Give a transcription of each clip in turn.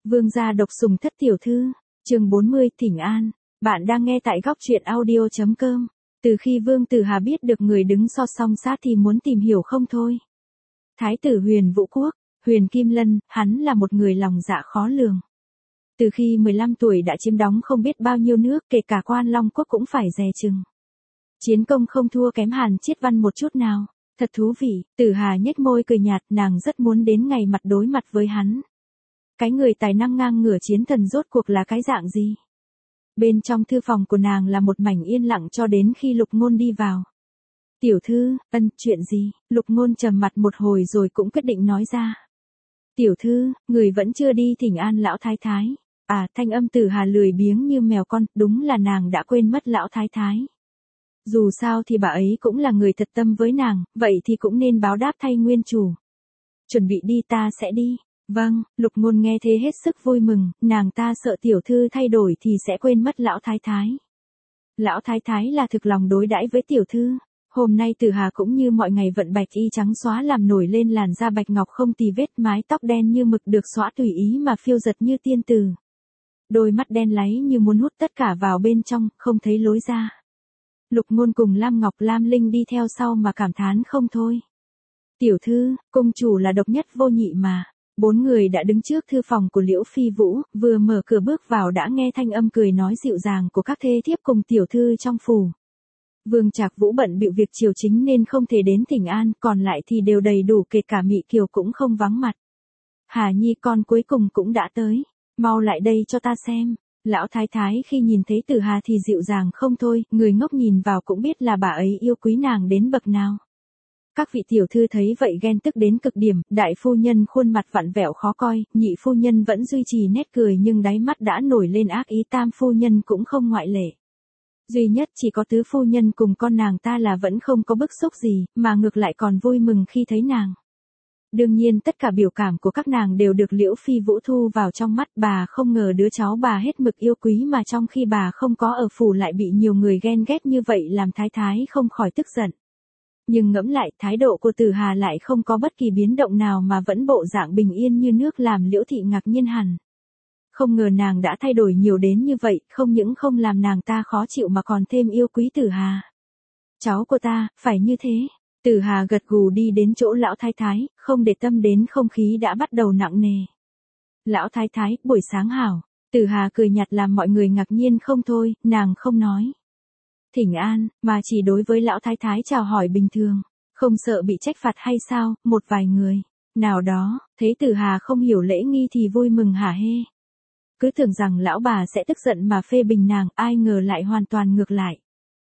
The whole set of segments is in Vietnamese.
Vương gia độc sủng thất tiểu thư, chương 40 thỉnh an. Bạn đang nghe tại góc truyện audio.com. Từ khi Vương Tử Hà biết được người đứng so song sát thì muốn tìm hiểu không thôi. Thái tử Huyền Vũ Quốc, Huyền Kim Lân, hắn là một người lòng dạ khó lường. Từ khi 15 tuổi đã chiếm đóng không biết bao nhiêu nước, kể cả Quan Long Quốc cũng phải dè chừng. Chiến công không thua kém Hàn Chiết Văn một chút nào. Thật thú vị, Tử Hà nhếch môi cười nhạt, nàng rất muốn đến ngày mặt đối mặt với hắn. Cái người tài năng ngang ngửa chiến thần rốt cuộc là cái dạng gì? Bên trong thư phòng của nàng là một mảnh yên lặng cho đến khi Lục Ngôn đi vào. Tiểu thư, chuyện gì? Lục Ngôn trầm mặt một hồi rồi cũng quyết định nói ra. Tiểu thư, người vẫn chưa đi thỉnh an lão thái thái. À, thanh âm Tử Hà lười biếng như mèo con, đúng là nàng đã quên mất lão thái thái. Dù sao thì bà ấy cũng là người thật tâm với nàng, vậy thì cũng nên báo đáp thay nguyên chủ. Chuẩn bị đi, ta sẽ đi. Vâng, Lục Ngôn nghe thế hết sức vui mừng, nàng ta sợ tiểu thư thay đổi thì sẽ quên mất lão thái thái. Lão thái thái là thực lòng đối đãi với tiểu thư. Hôm nay Tử Hà cũng như mọi ngày vận bạch y trắng xóa làm nổi lên làn da bạch ngọc không tì vết, mái tóc đen như mực được xõa tùy ý mà phiêu giật như tiên tử. Đôi mắt đen láy như muốn hút tất cả vào bên trong, không thấy lối ra. Lục Ngôn cùng Lam Ngọc Lam Linh đi theo sau mà cảm thán không thôi. Tiểu thư, công chủ là độc nhất vô nhị mà. 4 người đã đứng trước thư phòng của Liễu Phi Vũ, vừa mở cửa bước vào đã nghe thanh âm cười nói dịu dàng của các thê thiếp cùng tiểu thư trong phủ. Vương Trạc Vũ bận bịu việc triều chính nên không thể đến thỉnh an, còn lại thì đều đầy đủ, kể cả Mị Kiều cũng không vắng mặt. Hà Nhi con cuối cùng cũng đã tới, mau lại đây cho ta xem. Lão thái thái khi nhìn thấy Tử Hà thì dịu dàng không thôi, người ngốc nhìn vào cũng biết là bà ấy yêu quý nàng đến bậc nào. Các vị tiểu thư thấy vậy ghen tức đến cực điểm, đại phu nhân khuôn mặt vặn vẹo khó coi, nhị phu nhân vẫn duy trì nét cười nhưng đáy mắt đã nổi lên ác ý, tam phu nhân cũng không ngoại lệ. Duy nhất chỉ có tứ phu nhân cùng con nàng ta là vẫn không có bức xúc gì, mà ngược lại còn vui mừng khi thấy nàng. Đương nhiên tất cả biểu cảm của các nàng đều được Liễu Phi Vũ thu vào trong mắt, bà không ngờ đứa cháu bà hết mực yêu quý mà trong khi bà không có ở phủ lại bị nhiều người ghen ghét như vậy, làm thái thái không khỏi tức giận. Nhưng ngẫm lại, thái độ của Tử Hà lại không có bất kỳ biến động nào mà vẫn bộ dạng bình yên như nước, làm Liễu thị ngạc nhiên hẳn. Không ngờ nàng đã thay đổi nhiều đến như vậy, không những không làm nàng ta khó chịu mà còn thêm yêu quý Tử Hà. Cháu của ta, phải như thế. Tử Hà gật gù đi đến chỗ lão thái thái, không để tâm đến không khí đã bắt đầu nặng nề. Lão thái thái, buổi sáng hảo. Tử Hà cười nhạt làm mọi người ngạc nhiên không thôi, nàng không nói thỉnh an, mà chỉ đối với lão thái thái chào hỏi bình thường, không sợ bị trách phạt hay sao. Một vài người nào đó thấy Tử Hà không hiểu lễ nghi thì vui mừng hả hê. Cứ tưởng rằng lão bà sẽ tức giận mà phê bình nàng, ai ngờ lại hoàn toàn ngược lại.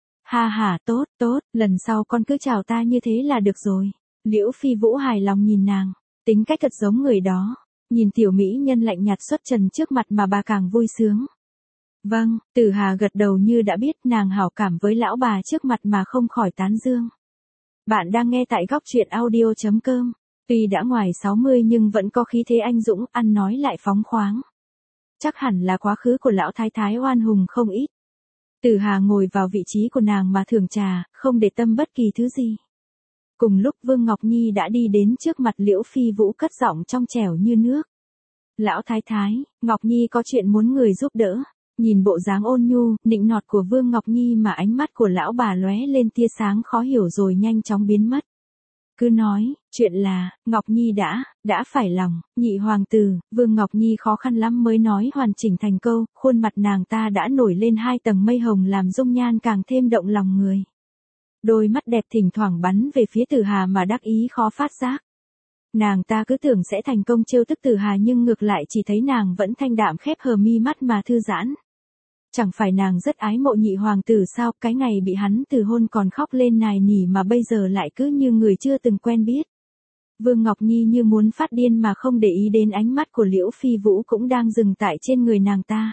Ha ha, tốt, lần sau con cứ chào ta như thế là được rồi. Liễu Phi Vũ hài lòng nhìn nàng, tính cách thật giống người đó. Nhìn tiểu mỹ nhân lạnh nhạt xuất trần trước mặt mà bà càng vui sướng. Vâng, Tử Hà gật đầu như đã biết, nàng hảo cảm với lão bà trước mặt mà không khỏi tán dương. Bạn đang nghe tại góc truyện audio.com. Tuy đã ngoài 60 nhưng vẫn có khí thế anh dũng, ăn nói lại phóng khoáng. Chắc hẳn là quá khứ của lão thái thái oan hùng không ít. Tử Hà ngồi vào vị trí của nàng mà thưởng trà, không để tâm bất kỳ thứ gì. Cùng lúc Vương Ngọc Nhi đã đi đến trước mặt Liễu Phi Vũ, cất giọng trong trẻo như nước. Lão thái thái, Ngọc Nhi có chuyện muốn người giúp đỡ. Nhìn bộ dáng ôn nhu, nịnh nọt của Vương Ngọc Nhi mà ánh mắt của lão bà lóe lên tia sáng khó hiểu rồi nhanh chóng biến mất. Cứ nói, chuyện là, Ngọc Nhi đã phải lòng, nhị hoàng tử. Vương Ngọc Nhi khó khăn lắm mới nói hoàn chỉnh thành câu, khuôn mặt nàng ta đã nổi lên 2 tầng mây hồng làm dung nhan càng thêm động lòng người. Đôi mắt đẹp thỉnh thoảng bắn về phía Tử Hà mà đắc ý khó phát giác. Nàng ta cứ tưởng sẽ thành công trêu tức Tử Hà nhưng ngược lại chỉ thấy nàng vẫn thanh đạm khép hờ mi mắt mà thư giãn. Chẳng phải nàng rất ái mộ nhị hoàng tử sao, cái ngày bị hắn từ hôn còn khóc lên nài nỉ mà bây giờ lại cứ như người chưa từng quen biết. Vương Ngọc Nhi như muốn phát điên mà không để ý đến ánh mắt của Liễu Phi Vũ cũng đang dừng tại trên người nàng ta.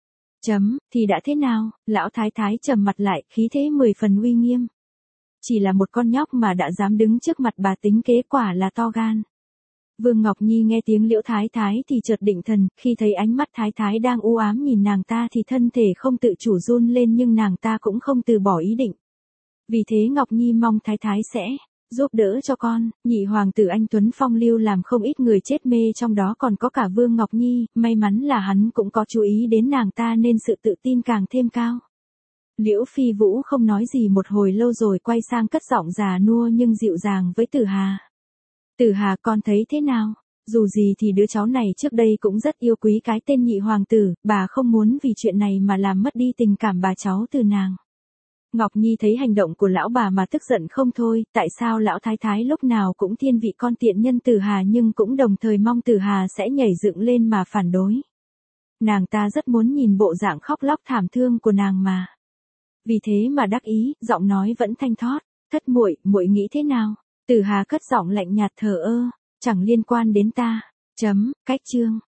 Thì đã thế nào? Lão thái thái trầm mặt lại, khí thế 10 phần uy nghiêm. Chỉ là một con nhóc mà đã dám đứng trước mặt bà, tính kế quả là to gan. Vương Ngọc Nhi nghe tiếng Liễu thái thái thì chợt định thần, khi thấy ánh mắt thái thái đang u ám nhìn nàng ta thì thân thể không tự chủ run lên, nhưng nàng ta cũng không từ bỏ ý định. Vì thế Ngọc Nhi mong thái thái sẽ giúp đỡ cho con, nhị hoàng tử anh Tuấn phong lưu làm không ít người chết mê, trong đó còn có cả Vương Ngọc Nhi, may mắn là hắn cũng có chú ý đến nàng ta nên sự tự tin càng thêm cao. Liễu Phi Vũ không nói gì một hồi lâu rồi quay sang cất giọng già nua nhưng dịu dàng với Tử Hà. Tử Hà, con thấy thế nào? Dù gì thì đứa cháu này trước đây cũng rất yêu quý cái tên nhị hoàng tử, bà không muốn vì chuyện này mà làm mất đi tình cảm bà cháu từ nàng. Ngọc Nhi thấy hành động của lão bà mà tức giận không thôi, tại sao lão thái thái lúc nào cũng thiên vị con tiện nhân Tử Hà nhưng cũng đồng thời mong Tử Hà sẽ nhảy dựng lên mà phản đối. Nàng ta rất muốn nhìn bộ dạng khóc lóc thảm thương của nàng mà. Vì thế mà đắc ý, giọng nói vẫn thanh thót, thất muội, muội nghĩ thế nào? Tử Hà cất giọng lạnh nhạt thờ ơ, chẳng liên quan đến ta. Cách chương.